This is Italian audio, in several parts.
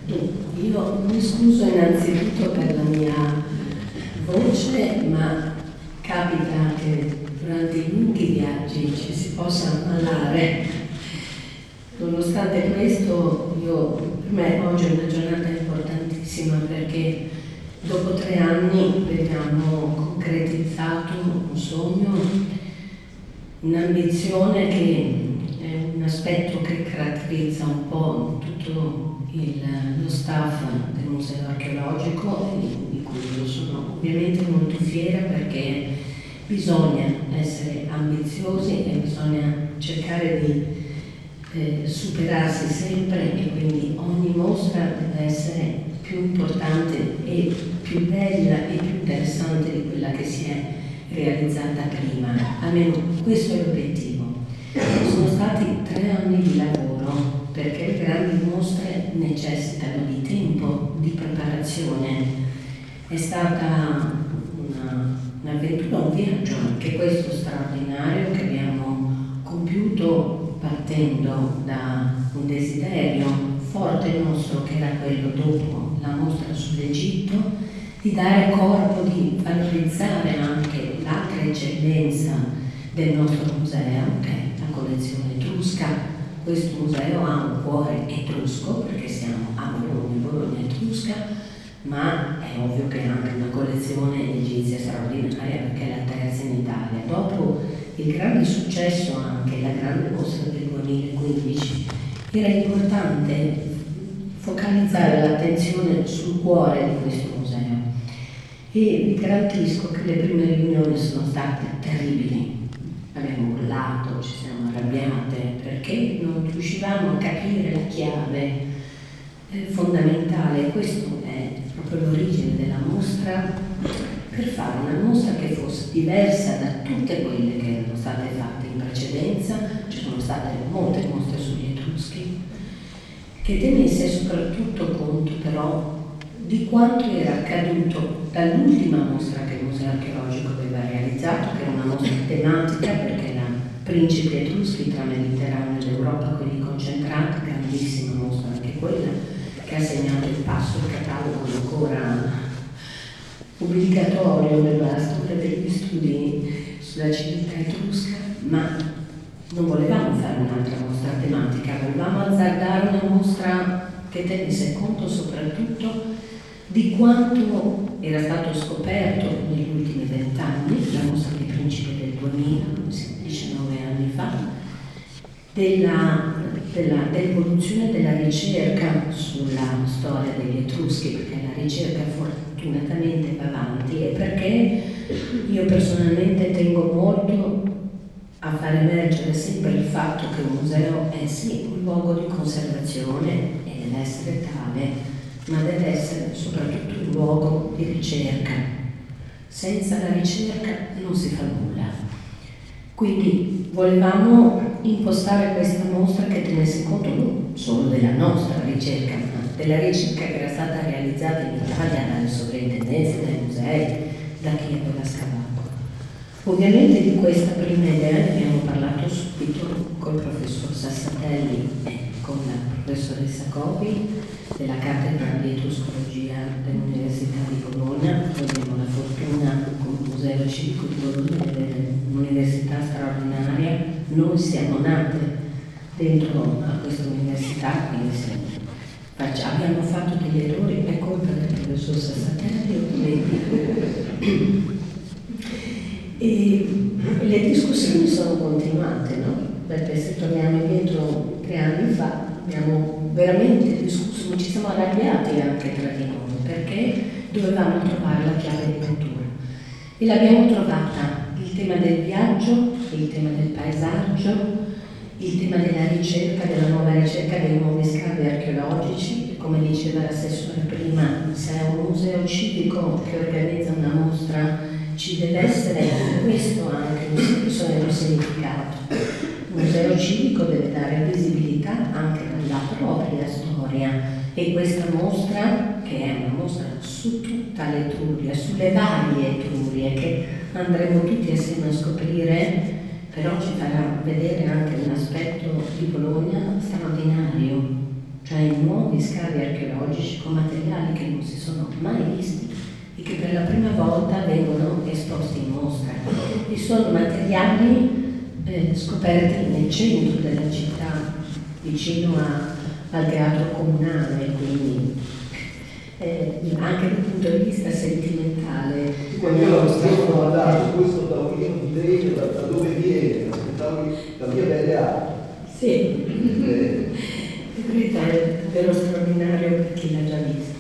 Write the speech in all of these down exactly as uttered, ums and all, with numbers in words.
Io mi scuso innanzitutto per la mia voce, ma capita che durante i lunghi viaggi ci si possa ammalare. Nonostante questo, io, per me oggi è una giornata importantissima perché dopo tre anni abbiamo concretizzato un sogno, un'ambizione che è un aspetto che caratterizza un po' tutto il, lo staff del Museo Archeologico, di cui io sono ovviamente molto fiera, perché bisogna essere ambiziosi e bisogna cercare di eh, superarsi sempre, e quindi ogni mostra deve essere più importante e più bella e più interessante di quella che si è realizzata prima. Almeno questo è l'obiettivo. Sono stati tre anni di lavoro, perché le grandi mostre necessitano di tempo, di preparazione. È stata una, un'avventura, un viaggio, anche questo straordinario, che abbiamo compiuto partendo da un desiderio forte nostro, che era quello, dopo la mostra sull'Egitto, di dare corpo, di valorizzare anche l'altra eccellenza del nostro museo, che è la collezione etrusca. Questo museo ha un cuore etrusco, perché siamo a Bologna, Bologna etrusca, ma è ovvio che ha anche una collezione egizia straordinaria, perché è la terza in Italia. Dopo il grande successo, anche la grande mostra del duemilaquindici, era importante focalizzare l'attenzione sul cuore di questo museo. E vi garantisco che le prime riunioni sono state terribili. Abbiamo urlato, ci siamo arrabbiate, perché non riuscivamo a capire la chiave eh, fondamentale. Questo è proprio l'origine della mostra, per fare una mostra che fosse diversa da tutte quelle che erano state fatte in precedenza. Ci sono state molte mostre sugli Etruschi, che tenesse soprattutto conto però di quanto era accaduto dall'ultima mostra che il Museo Archeologico aveva realizzato, che era una mostra tematica, perché era Principi Etruschi tra Mediterraneo ed Europa, quindi concentrati, grandissima mostra anche quella, che ha segnato il passo al catalogo ancora obbligatorio nella storia degli studi sulla civiltà etrusca. Ma non volevamo fare un'altra mostra tematica, volevamo azzardare una mostra che tenesse conto soprattutto di quanto era stato scoperto negli ultimi vent'anni, la mostra dei Principi del duemila, diciannove anni fa, della, della, dell'evoluzione della ricerca sulla storia degli Etruschi, perché la ricerca fortunatamente va avanti, e perché io personalmente tengo molto a far emergere sempre il fatto che un museo è sì un luogo di conservazione, e deve essere tale, ma deve essere soprattutto un luogo di ricerca. Senza la ricerca non si fa nulla. Quindi volevamo impostare questa mostra che tenesse conto non solo della nostra ricerca, ma della ricerca che era stata realizzata in Italia dalle sovrintendenze, dai musei, da chi aveva scavato. Ovviamente di questa prima idea ne abbiamo parlato subito col professor Sassatelli e con la professoressa Covi della cattedra di etruscologia dell'Università di Bologna. Noi abbiamo la fortuna con il Museo Civico di Bologna di avere un'università straordinaria. Noi siamo nate dentro a questa università, quindi se faccia, abbiamo fatto degli errori per colpa del professor Sassatelli, ovviamente. E le discussioni sono continuate, no? Perché se torniamo indietro tre anni fa abbiamo veramente discusso, ci siamo arrabbiati anche tra di noi, perché dovevamo trovare la chiave di lettura. E l'abbiamo trovata: il tema del viaggio, il tema del paesaggio, il tema della ricerca, della nuova ricerca, dei nuovi scavi archeologici. Come diceva l'assessore prima, se è un museo civico che organizza una mostra, ci deve essere questo anche un senso e un significato. Il museo civico deve dare visibilità anche alla propria storia, e questa mostra, che è una mostra su tutta l'Etruria, sulle varie Etrurie, che andremo tutti assieme a scoprire, però ci farà vedere anche un aspetto di Bologna straordinario, cioè i nuovi scavi archeologici con materiali che non si sono mai visti e che per la prima volta vengono esposti in mostra. E sono materiali eh, scoperti nel centro della città, vicino a, al teatro comunale, quindi eh, anche dal punto di vista sentimentale. Quando io ho guardato questo tavolino di legno, da, da dove viene, aspettavo la mia belle arte. Sì, eh. è verità, è davvero straordinario per chi l'ha già visto.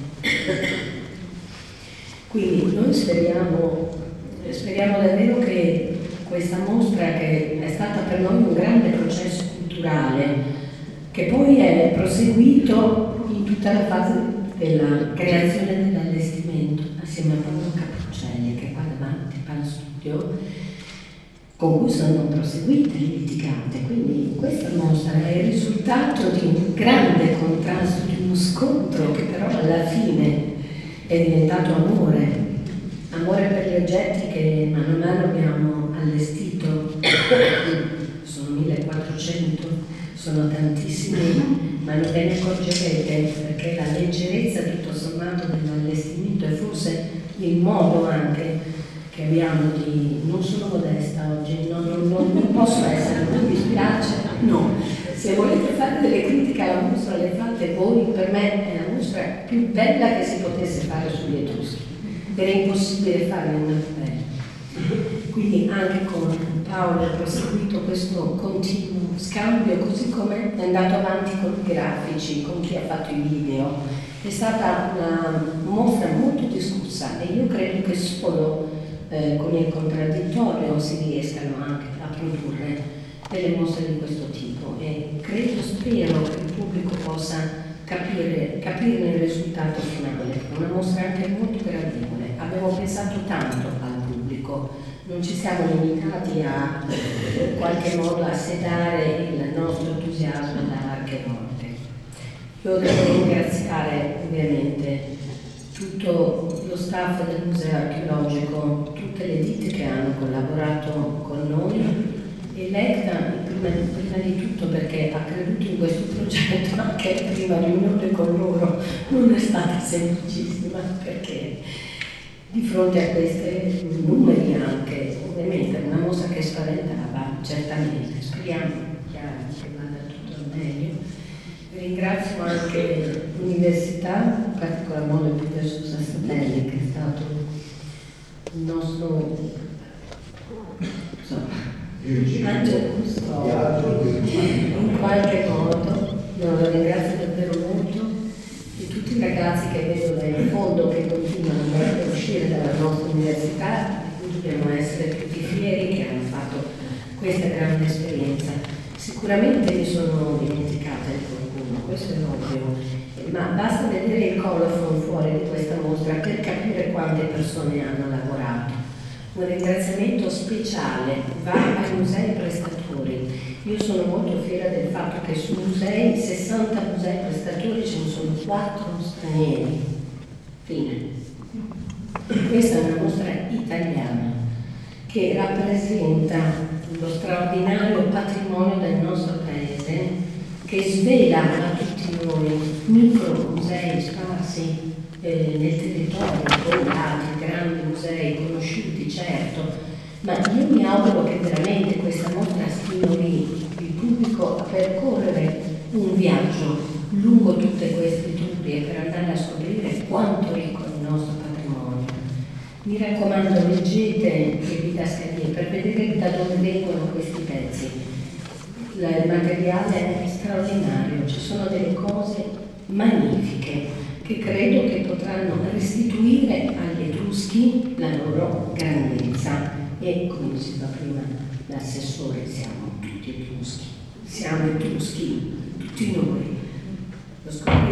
Quindi noi speriamo, speriamo davvero che questa mostra, che è stata per noi un grande processo culturale, che poi è proseguito in tutta la fase della creazione dell'allestimento, assieme a Paolo Cappuccelli, che qua davanti fa lo studio, con cui sono proseguite le litigate. Quindi questa mostra è il risultato di un grande contrasto, di uno scontro che però alla fine è diventato amore, amore per gli oggetti che mano a mano abbiamo allestito. Sono millequattrocento, sono tantissimi, ma non ve ne accorgerete perché la leggerezza tutto sommato dell'allestimento è forse il modo anche che abbiamo di... Non sono modesta oggi, non, non, non, non posso essere, non mi dispiace, no. Se volete fare delle critiche alla mostra le fate voi, per me è la mostra più bella che si potesse fare sugli Etruschi. Era impossibile farne una più bella. Quindi anche con Paolo è proseguito questo continuo scambio, così come è andato avanti con i grafici, con chi ha fatto i video. È stata una mostra molto discussa e io credo che solo eh, con il contraddittorio si riescano anche a produrre delle mostre di questo tipo e credo, spero che il pubblico possa capire, capire il risultato finale. Una mostra anche molto gradevole. Abbiamo pensato tanto al pubblico, non ci siamo limitati a in qualche modo a sedare il nostro entusiasmo da larghe volte. Io devo ringraziare ovviamente tutto lo staff del Museo Archeologico, tutte le ditte che hanno collaborato con noi e l'Ecta prima, prima di tutto perché ha creduto in questo progetto. Anche la prima riunione con loro non è stata semplicissima perché di fronte a questi numeri anche, ovviamente una mostra che spaventava, certamente, speriamo chiaro, che vada tutto al meglio. Ringrazio anche l'università, in particolar modo il professor Sassatelli, che è stato il nostro insomma, angelo custode, in qualche modo. Io lo ringrazio davvero molto e tutti i ragazzi che vedo là in fondo che continuano a uscire dalla nostra università, di cui dobbiamo essere tutti fieri che hanno fatto questa grande esperienza. Sicuramente mi sono dimenticata di qualcuno, questo è ovvio, ma basta vedere il colofon fuori di questa mostra per capire quante persone hanno lavorato. Un ringraziamento speciale va ai musei prestatori. Io sono molto fiera del fatto che su musei, sessanta musei prestatori, ce ne sono quattro stranieri. Fine. Questa è una mostra italiana che rappresenta lo straordinario patrimonio del nostro paese, che svela a tutti noi micro musei sparsi eh, nel territorio, con altri grandi musei conosciuti, certo, ma io mi auguro che veramente questa mostra stimoli il pubblico a percorrere un viaggio lungo tutte queste tutte per andare a scoprire quanto ricco è il nostro patrimonio. Mi raccomando, leggete le didascalie per vedere da dove vengono questi pezzi. Il materiale è straordinario, ci sono delle cose magnifiche che credo che potranno restituire agli Etruschi la loro grandezza e, come diceva prima l'assessore, siamo tutti Etruschi, siamo Etruschi, tutti noi. Lo scopriremo.